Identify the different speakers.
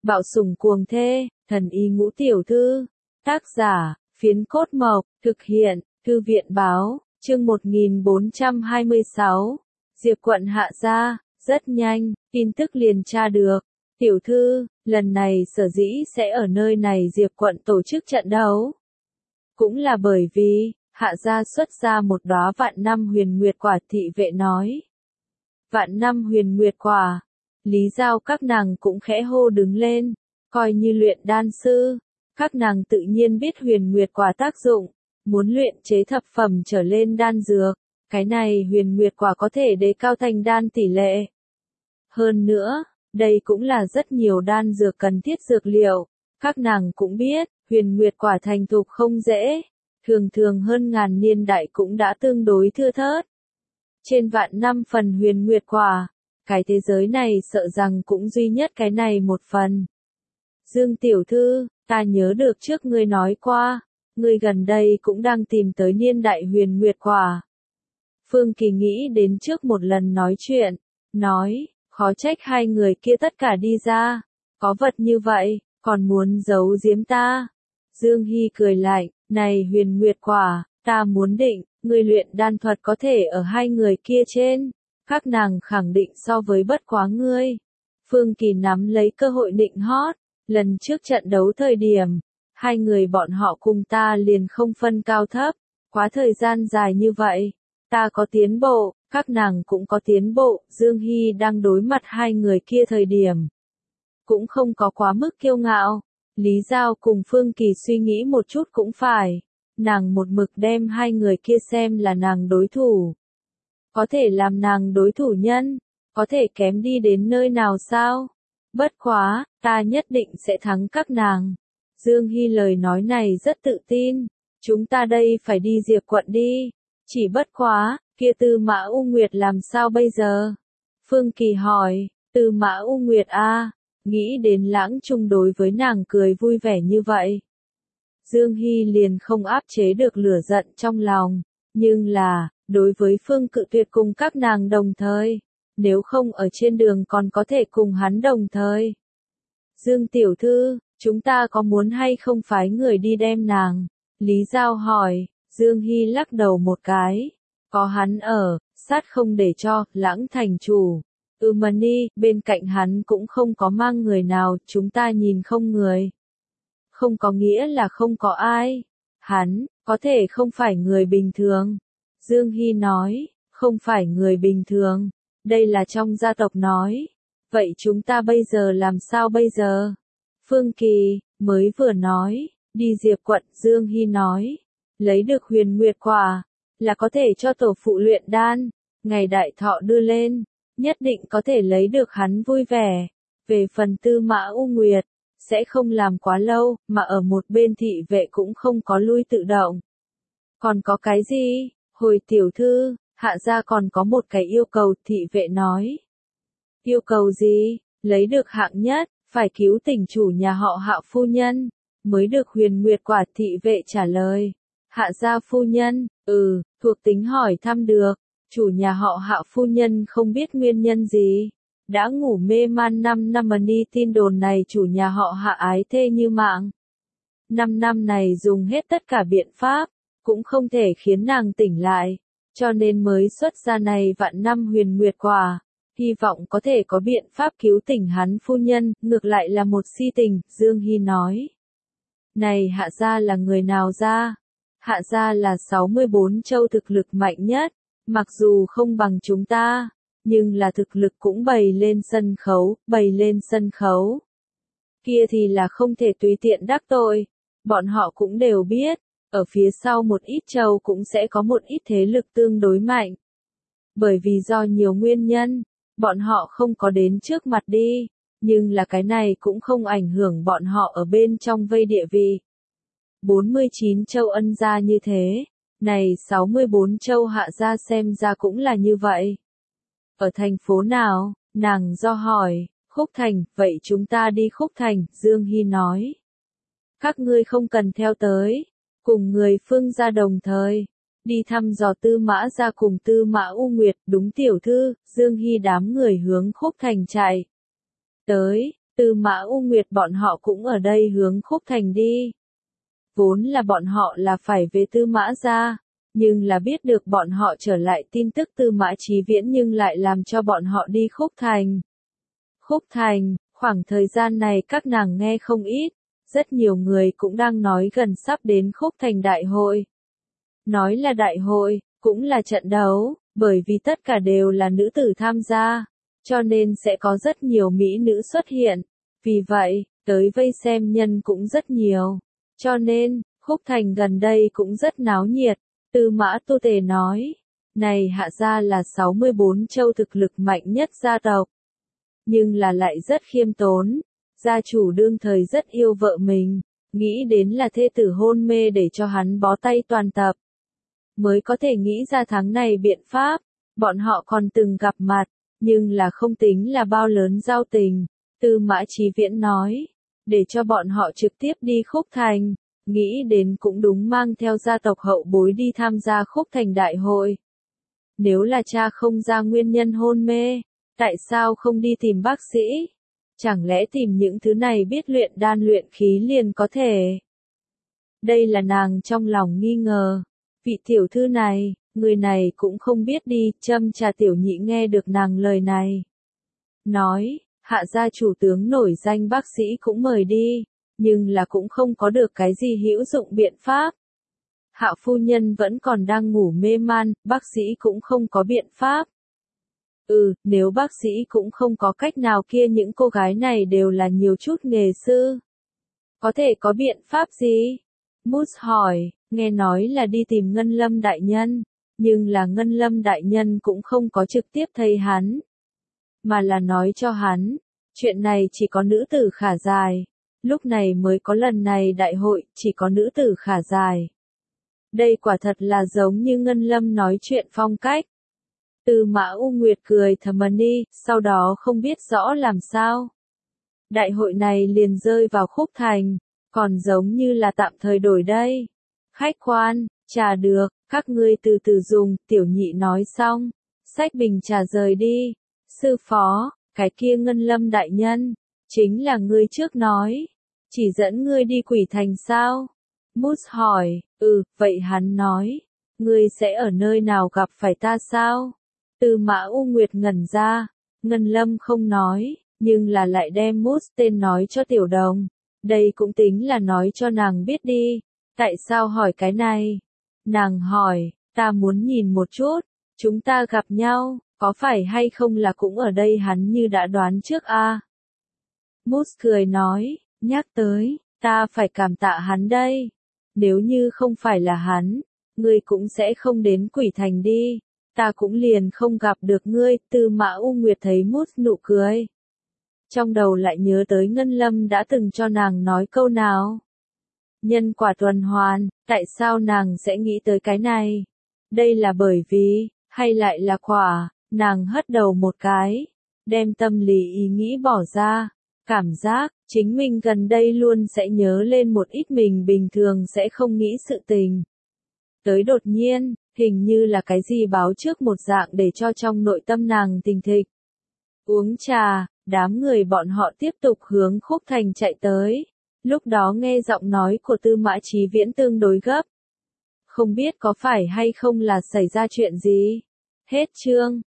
Speaker 1: Bạo sủng cuồng thê, thần y ngũ tiểu thư. Tác giả, Phiến Cốt Mộc, thực hiện, Thư viện báo, chương 1426. Diệp quận hạ gia, rất nhanh, tin tức liền tra được. Tiểu thư, lần này sở dĩ sẽ ở nơi này Diệp quận tổ chức trận đấu. Cũng là bởi vì, hạ gia xuất ra một đóa vạn năm huyền nguyệt quả, thị vệ nói. Vạn năm huyền nguyệt quả, Lý Giao các nàng cũng khẽ hô đứng lên, coi như luyện đan sư, các nàng tự nhiên biết huyền nguyệt quả tác dụng, muốn luyện chế thập phẩm trở lên đan dược, cái này huyền nguyệt quả có thể đề cao thành đan tỷ lệ. Hơn nữa, đây cũng là rất nhiều đan dược cần thiết dược liệu, các nàng cũng biết, huyền nguyệt quả thành thục không dễ, thường thường hơn ngàn niên đại cũng đã tương đối thưa thớt. Trên vạn năm phần huyền nguyệt quả, cái thế giới này sợ rằng cũng duy nhất cái này một phần. Dương tiểu thư, ta nhớ được trước ngươi nói qua, ngươi gần đây cũng đang tìm tới niên đại huyền nguyệt quả. Phương Kỳ nghĩ đến trước một lần nói chuyện, nói, khó trách hai người kia tất cả đi ra, có vật như vậy, còn muốn giấu giếm ta. Dương Hy cười lạnh, này huyền nguyệt quả, ta muốn định, ngươi luyện đan thuật có thể ở hai người kia trên, các nàng khẳng định so với bất quá ngươi. Phương Kỳ nắm lấy cơ hội định hót, lần trước trận đấu thời điểm, hai người bọn họ cùng ta liền không phân cao thấp, quá thời gian dài như vậy, ta có tiến bộ, các nàng cũng có tiến bộ, Dương Hy đang đối mặt hai người kia thời điểm. Cũng không có quá mức kiêu ngạo, Lý Giao cùng Phương Kỳ suy nghĩ một chút cũng phải, nàng một mực đem hai người kia xem là nàng đối thủ. Có thể làm nàng đối thủ nhân, có thể kém đi đến nơi nào sao? Bất quá, ta nhất định sẽ thắng các nàng. Dương Hy lời nói này rất tự tin, chúng ta đây phải đi Diệp quận đi. Chỉ bất quá, kia Tư Mã U Nguyệt làm sao bây giờ? Phương Kỳ hỏi, Tư Mã U Nguyệt a, nghĩ đến Lãng Trung đối với nàng cười vui vẻ như vậy. Dương Hy liền không áp chế được lửa giận trong lòng, nhưng là, đối với Phương Cự Tuyệt cùng các nàng đồng thời, nếu không ở trên đường còn có thể cùng hắn đồng thời. Dương tiểu thư, chúng ta có muốn hay không phái người đi đem nàng? Lý Giao hỏi, Dương Hy lắc đầu một cái, có hắn ở, sát không để cho, Lãng thành chủ. Mani, bên cạnh hắn cũng không có mang người nào, chúng ta nhìn không người. Không có nghĩa là không có ai. Hắn, có thể không phải người bình thường. Dương Hy nói, không phải người bình thường. Đây là trong gia tộc nói. Vậy chúng ta bây giờ làm sao bây giờ? Phương Kỳ, mới vừa nói, đi Diệp quận, Dương Hy nói. Lấy được huyền nguyệt quả, là có thể cho tổ phụ luyện đan. Ngày đại thọ đưa lên, nhất định có thể lấy được hắn vui vẻ. Về phần Tư Mã U Nguyệt, sẽ không làm quá lâu, mà ở một bên thị vệ cũng không có lui tự động. Còn có cái gì? Hồi tiểu thư, hạ gia còn có một cái yêu cầu, thị vệ nói. Yêu cầu gì? Lấy được hạng nhất, phải cứu tỉnh chủ nhà họ Hạ phu nhân, mới được huyền nguyệt quả, thị vệ trả lời. Hạ gia phu nhân, thuộc tính hỏi thăm được, chủ nhà họ Hạ phu nhân không biết nguyên nhân gì. Đã ngủ mê man 5 năm mà đi tin đồn này chủ nhà họ Hạ ái thê như mạng. 5 năm này dùng hết tất cả biện pháp, cũng không thể khiến nàng tỉnh lại, cho nên mới xuất ra này vạn năm huyền nguyệt quả, hy vọng có thể có biện pháp cứu tỉnh hắn phu nhân, ngược lại là một si tình, Dương Hy nói. Này Hạ gia là người nào ra? Hạ gia là 64 châu thực lực mạnh nhất, mặc dù không bằng chúng ta, nhưng là thực lực cũng bày lên sân khấu. Kia thì là không thể tùy tiện đắc tội, bọn họ cũng đều biết, ở phía sau một ít châu cũng sẽ có một ít thế lực tương đối mạnh. Bởi vì do nhiều nguyên nhân, bọn họ không có đến trước mặt đi, nhưng là cái này cũng không ảnh hưởng bọn họ ở bên trong vây địa vị. 49 châu ân gia như thế, này 64 châu hạ gia xem ra cũng là như vậy. Ở thành phố nào? Nàng do hỏi. Khúc Thành, vậy chúng ta đi Khúc Thành, Dương Hy nói. Các ngươi không cần theo tới, cùng người Phương gia đồng thời, đi thăm dò Tư Mã gia cùng Tư Mã U Nguyệt, đúng tiểu thư, Dương Hy đám người hướng Khúc Thành chạy. Tới, Tư Mã U Nguyệt bọn họ cũng ở đây hướng Khúc Thành đi. Vốn là bọn họ là phải về Tư Mã gia, nhưng là biết được bọn họ trở lại tin tức Tư Mã Chí Viễn nhưng lại làm cho bọn họ đi Khúc Thành. Khúc Thành, khoảng thời gian này các nàng nghe không ít, rất nhiều người cũng đang nói gần sắp đến Khúc Thành đại hội. Nói là đại hội, cũng là trận đấu, bởi vì tất cả đều là nữ tử tham gia, cho nên sẽ có rất nhiều mỹ nữ xuất hiện. Vì vậy, tới vây xem nhân cũng rất nhiều. Cho nên, Khúc Thành gần đây cũng rất náo nhiệt. Tư Mã Tu Tề nói, này Hạ gia là 64 châu thực lực mạnh nhất gia tộc. Nhưng là lại rất khiêm tốn. Gia chủ đương thời rất yêu vợ mình, nghĩ đến là thê tử hôn mê để cho hắn bó tay toàn tập. Mới có thể nghĩ ra tháng này biện pháp, bọn họ còn từng gặp mặt, nhưng là không tính là bao lớn giao tình. Tư Mã Chí Viễn nói, để cho bọn họ trực tiếp đi Khúc Thành, nghĩ đến cũng đúng mang theo gia tộc hậu bối đi tham gia Khúc Thành đại hội. Nếu là cha không ra nguyên nhân hôn mê, tại sao không đi tìm bác sĩ? Chẳng lẽ tìm những thứ này biết luyện đan luyện khí liền có thể? Đây là nàng trong lòng nghi ngờ. Vị tiểu thư này, người này cũng không biết đi, châm trà tiểu nhị nghe được nàng lời này. Nói, Hạ gia chủ tướng nổi danh bác sĩ cũng mời đi, nhưng là cũng không có được cái gì hữu dụng biện pháp. Hạ phu nhân vẫn còn đang ngủ mê man, bác sĩ cũng không có biện pháp. Nếu bác sĩ cũng không có cách nào kia những cô gái này đều là nhiều chút nghề sư. Có thể có biện pháp gì? Mút hỏi, nghe nói là đi tìm Ngân Lâm đại nhân, nhưng là Ngân Lâm đại nhân cũng không có trực tiếp thấy hắn, mà là nói cho hắn, chuyện này chỉ có nữ tử khả dài, lúc này mới có lần này đại hội, chỉ có nữ tử khả dài. Đây quả thật là giống như Ngân Lâm nói chuyện phong cách. Tư Mã U Nguyệt cười thầm đi, sau đó không biết rõ làm sao. Đại hội này liền rơi vào Khúc Thành, còn giống như là tạm thời đổi đây. Khách quan, trà được, các ngươi từ từ dùng, tiểu nhị nói xong. Xách bình trà rời đi. Sư phó, cái kia Ngân Lâm đại nhân, chính là ngươi trước nói. Chỉ dẫn ngươi đi Quỷ Thành sao? Mút hỏi, vậy hắn nói, ngươi sẽ ở nơi nào gặp phải ta sao? Tư Mã U Nguyệt ngẩn ra, Ngân Lâm không nói, nhưng là lại đem Mút tên nói cho Tiểu Đồng. Đây cũng tính là nói cho nàng biết đi. Tại sao hỏi cái này? Nàng hỏi, ta muốn nhìn một chút, chúng ta gặp nhau, có phải hay không là cũng ở đây hắn như đã đoán trước a? Mút cười nói, nhắc tới, ta phải cảm tạ hắn đây. Nếu như không phải là hắn, ngươi cũng sẽ không đến Quỷ Thành đi. Ta cũng liền không gặp được ngươi. Tư Mã U Nguyệt thấy Mút nụ cười. Trong đầu lại nhớ tới Ngân Lâm đã từng cho nàng nói câu nào. Nhân quả tuần hoàn, tại sao nàng sẽ nghĩ tới cái này? Đây là bởi vì, hay lại là quả, nàng hất đầu một cái, đem tâm lý ý nghĩ bỏ ra, cảm giác, chính mình gần đây luôn sẽ nhớ lên một ít mình bình thường sẽ không nghĩ sự tình. Tới đột nhiên, hình như là cái gì báo trước một dạng để cho trong nội tâm nàng tình thịch. Uống trà, đám người bọn họ tiếp tục hướng Khúc Thành chạy tới. Lúc đó nghe giọng nói của Tư Mã Chí Viễn tương đối gấp. Không biết có phải hay không là xảy ra chuyện gì. Hết chương.